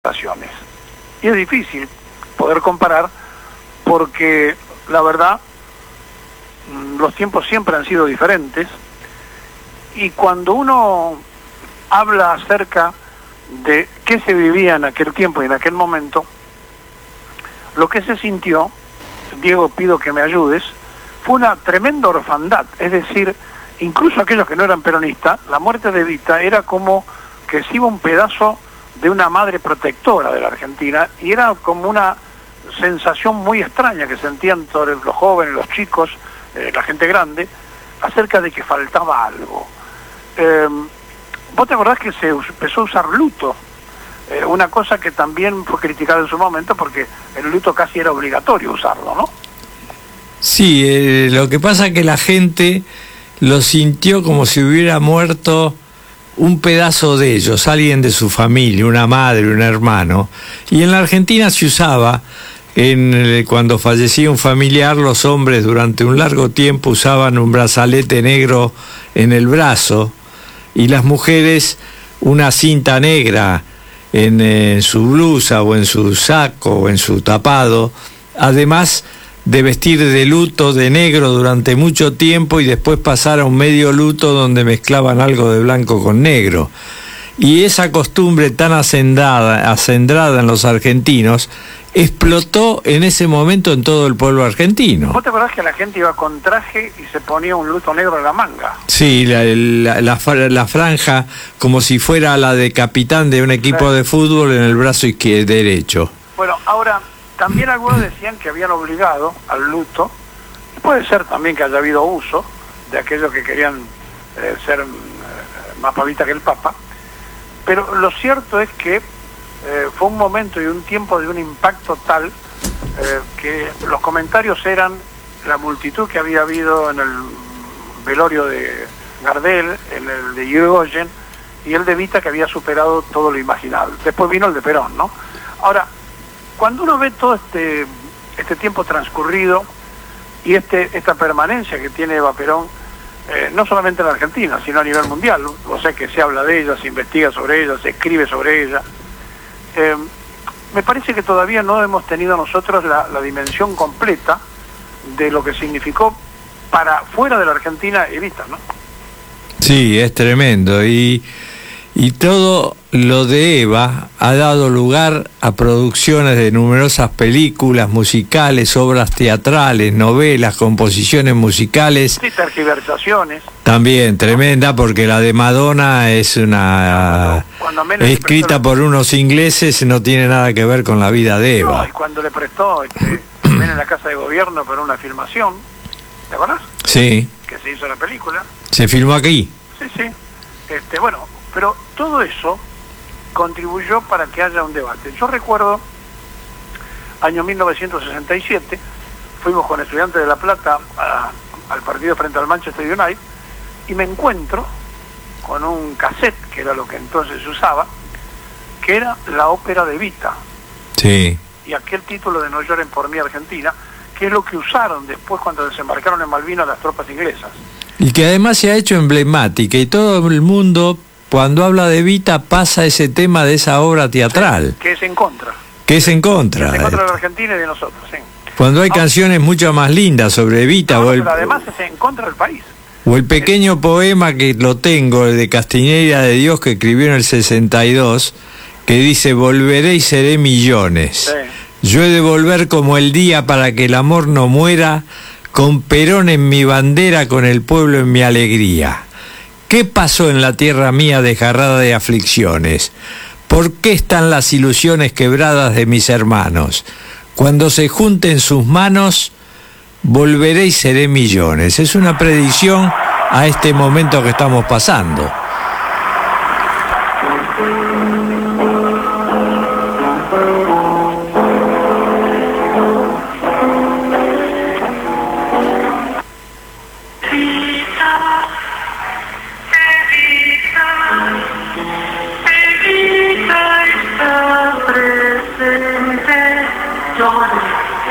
generaciones. Y es difícil poder comparar porque la verdad los tiempos siempre han sido diferentes, y cuando uno habla acerca de qué se vivía en aquel tiempo y en aquel momento, lo que se sintió, Diego, pido que me ayudes, fue una tremenda orfandad. Es decir, incluso aquellos que no eran peronistas, la muerte de Evita era como que se iba un pedazo de una madre protectora de la Argentina, y era como una sensación muy extraña que sentían todos los jóvenes, los chicos, la gente grande, acerca de que faltaba algo. ¿Vos te acordás que se empezó a usar luto? Una cosa que también fue criticada en su momento, porque el luto casi era obligatorio usarlo, ¿no? Sí, lo que pasa es que la gente lo sintió como si hubiera muerto un pedazo de ellos, alguien de su familia, una madre, un hermano. Y en la Argentina se usaba, cuando fallecía un familiar, los hombres durante un largo tiempo usaban un brazalete negro en el brazo, y las mujeres una cinta negra en su blusa o en su saco o en su tapado, además de vestir de luto de negro durante mucho tiempo y después pasar a un medio luto donde mezclaban algo de blanco con negro. Y esa costumbre tan acendrada en los argentinos explotó en ese momento en todo el pueblo argentino. ¿Vos te acordás que la gente iba con traje y se ponía un luto negro en la manga? Sí, la franja como si fuera la de capitán de un equipo de fútbol en el brazo derecho. Bueno, ahora, también algunos decían que habían obligado al luto, y puede ser también que haya habido uso de aquellos que querían ser más pavita que el Papa, pero lo cierto es que fue un momento y un tiempo de un impacto tal que los comentarios eran la multitud que había habido en el velorio de Gardel, en el de Irigoyen, y el de Evita, que había superado todo lo imaginable. Después vino el de Perón, ¿no? Ahora, cuando uno ve todo este tiempo transcurrido y esta permanencia que tiene Eva Perón, no solamente en la Argentina, sino a nivel mundial, o sea que se habla de ella, se investiga sobre ella, se escribe sobre ella, me parece que todavía no hemos tenido nosotros la dimensión completa de lo que significó para fuera de la Argentina Evita, ¿no? Sí, es tremendo, y todo lo de Eva ha dado lugar a producciones de numerosas películas, musicales, obras teatrales, novelas, composiciones musicales. Sí, tergiversaciones. También tremenda, porque la de Madonna es una escrita por unos ingleses, no tiene nada que ver con la vida de Eva. No, y cuando le prestó en la Casa de Gobierno para una filmación, ¿te acuerdas? Sí. Que se hizo la película. Se filmó aquí. Sí, sí. Bueno, pero todo eso contribuyó para que haya un debate. Yo recuerdo, año 1967, fuimos con Estudiantes de La Plata al partido frente al Manchester United, y me encuentro con un cassette, que era lo que entonces se usaba, que era la ópera de Evita. Sí. Y aquel título de No lloren por mí, Argentina, que es lo que usaron después cuando desembarcaron en Malvinas las tropas inglesas. Y que además se ha hecho emblemática, y todo el mundo, cuando habla de Evita, pasa ese tema de esa obra teatral. Sí, que es en contra. Que es en contra. Que es en contra de la Argentina y de nosotros, sí. Cuando hay canciones mucho más lindas sobre Evita. Pero además es en contra del país. O el pequeño poema que lo tengo, de Castiñeira de Dios, que escribió en el 62, que dice: volveré y seré millones. Sí. Yo he de volver como el día para que el amor no muera, con Perón en mi bandera, con el pueblo en mi alegría. ¿Qué pasó en la tierra mía desgarrada de aflicciones? ¿Por qué están las ilusiones quebradas de mis hermanos? Cuando se junten sus manos, volveré y seré millones. Es una predicción a este momento que estamos pasando.